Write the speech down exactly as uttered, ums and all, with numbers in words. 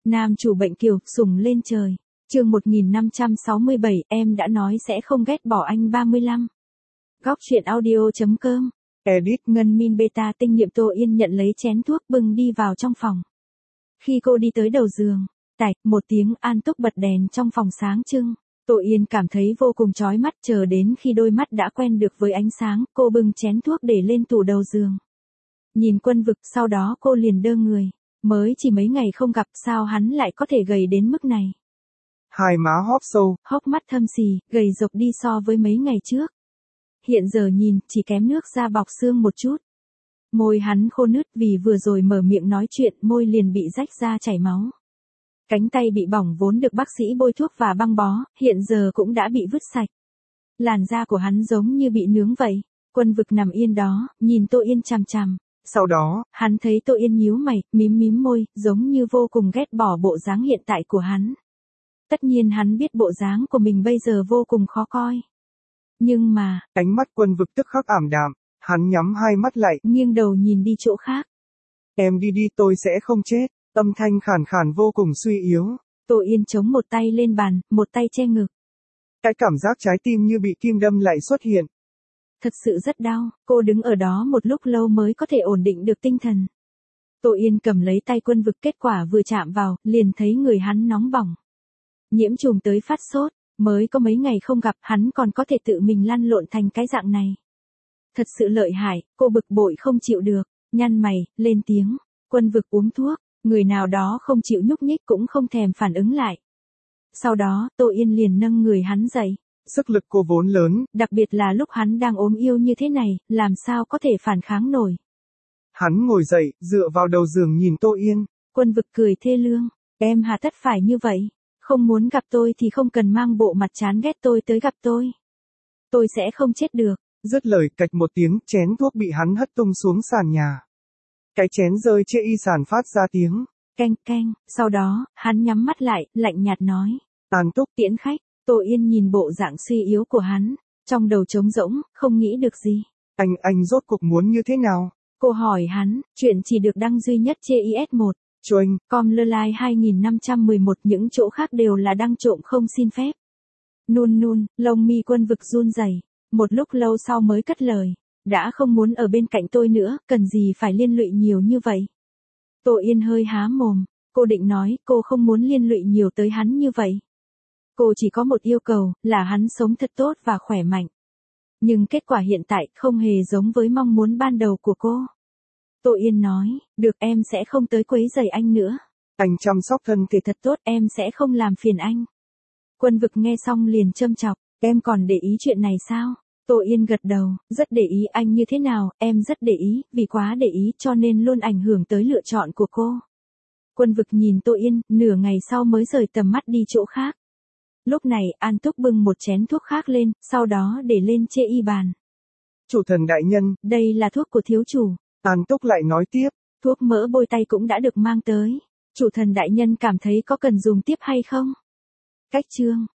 Nam chủ bệnh kiều, sùng lên trời. Chương một nghìn năm trăm sáu mươi bảy, em đã nói sẽ không ghét bỏ anh ba mươi lăm. Góc truyện audio chấm com. Edit. Ngân min beta tinh nhiệm. Tô Yên nhận lấy chén thuốc bưng đi vào trong phòng. Khi cô đi tới đầu giường, tạch, một tiếng An Túc bật đèn trong phòng sáng trưng. Tô Yên cảm thấy vô cùng chói mắt, chờ đến khi đôi mắt đã quen được với ánh sáng, cô bưng chén thuốc để lên tủ đầu giường. Nhìn Quân Vực, sau đó cô liền đơ người. Mới chỉ mấy ngày không gặp, sao hắn lại có thể gầy đến mức này? Hai má hóp sâu, hốc mắt thâm xì, gầy rộc đi so với mấy ngày trước. Hiện giờ nhìn, chỉ kém nước da bọc xương một chút. Môi hắn khô nứt vì vừa rồi mở miệng nói chuyện, môi liền bị rách ra chảy máu. Cánh tay bị bỏng vốn được bác sĩ bôi thuốc và băng bó, hiện giờ cũng đã bị vứt sạch. Làn da của hắn giống như bị nướng vậy. Quân Vực nằm yên đó, nhìn Tô Yên chằm chằm. Sau đó, hắn thấy Tô Yên nhíu mày, mím mím môi, giống như vô cùng ghét bỏ bộ dáng hiện tại của hắn. Tất nhiên hắn biết bộ dáng của mình bây giờ vô cùng khó coi. Nhưng mà, ánh mắt Quân Vực tức khắc ảm đạm, hắn nhắm hai mắt lại, nghiêng đầu nhìn đi chỗ khác. Em đi đi, tôi sẽ không chết, âm thanh khàn khàn vô cùng suy yếu. Tô Yên chống một tay lên bàn, một tay che ngực. Cái cảm giác trái tim như bị kim đâm lại xuất hiện. Thật sự rất đau, cô đứng ở đó một lúc lâu mới có thể ổn định được tinh thần. Tô Yên cầm lấy tay Quân Vực, kết quả vừa chạm vào, liền thấy người hắn nóng bỏng. Nhiễm trùng tới phát sốt, mới có mấy ngày không gặp, hắn còn có thể tự mình lăn lộn thành cái dạng này. Thật sự lợi hại, cô bực bội không chịu được, nhăn mày, lên tiếng. Quân Vực uống thuốc, người nào đó không chịu nhúc nhích cũng không thèm phản ứng lại. Sau đó, Tô Yên liền nâng người hắn dậy. Sức lực cô vốn lớn, đặc biệt là lúc hắn đang ốm yêu như thế này, làm sao có thể phản kháng nổi. Hắn ngồi dậy, dựa vào đầu giường nhìn Tô Yên. Quân Vực cười thê lương, em hà tất phải như vậy, không muốn gặp tôi thì không cần mang bộ mặt chán ghét tôi tới gặp tôi. Tôi sẽ không chết được. Dứt lời, cạch một tiếng, chén thuốc bị hắn hất tung xuống sàn nhà. Cái chén rơi trên y sàn phát ra tiếng keng keng, sau đó, hắn nhắm mắt lại, lạnh nhạt nói. An Túc, tiễn khách. Tô Yên nhìn bộ dạng suy yếu của hắn, trong đầu trống rỗng, không nghĩ được gì. Anh, anh rốt cuộc muốn như thế nào? Cô hỏi hắn, chuyện chỉ được đăng duy nhất trên i ét một. Choanh, com lơ lai hai nghìn năm trăm mười một, những chỗ khác đều là đăng trộm không xin phép. Nun nun, lông mi Quân Vực run rẩy, một lúc lâu sau mới cất lời. Đã không muốn ở bên cạnh tôi nữa, cần gì phải liên lụy nhiều như vậy. Tô Yên hơi há mồm, cô định nói cô không muốn liên lụy nhiều tới hắn như vậy. Cô chỉ có một yêu cầu, là hắn sống thật tốt và khỏe mạnh. Nhưng kết quả hiện tại không hề giống với mong muốn ban đầu của cô. Tô Yên nói, được, em sẽ không tới quấy rầy anh nữa. Anh chăm sóc thân thể thật tốt, em sẽ không làm phiền anh. Quân Vực nghe xong liền châm chọc, em còn để ý chuyện này sao? Tô Yên gật đầu, rất để ý. Anh như thế nào, em rất để ý, vì quá để ý cho nên luôn ảnh hưởng tới lựa chọn của cô. Quân Vực nhìn Tô Yên, nửa ngày sau mới rời tầm mắt đi chỗ khác. Lúc này, An Túc bưng một chén thuốc khác lên, sau đó để lên chê y bàn. Chủ thần đại nhân, đây là thuốc của thiếu chủ. An Túc lại nói tiếp. Thuốc mỡ bôi tay cũng đã được mang tới. Chủ thần đại nhân cảm thấy có cần dùng tiếp hay không? Cách chương.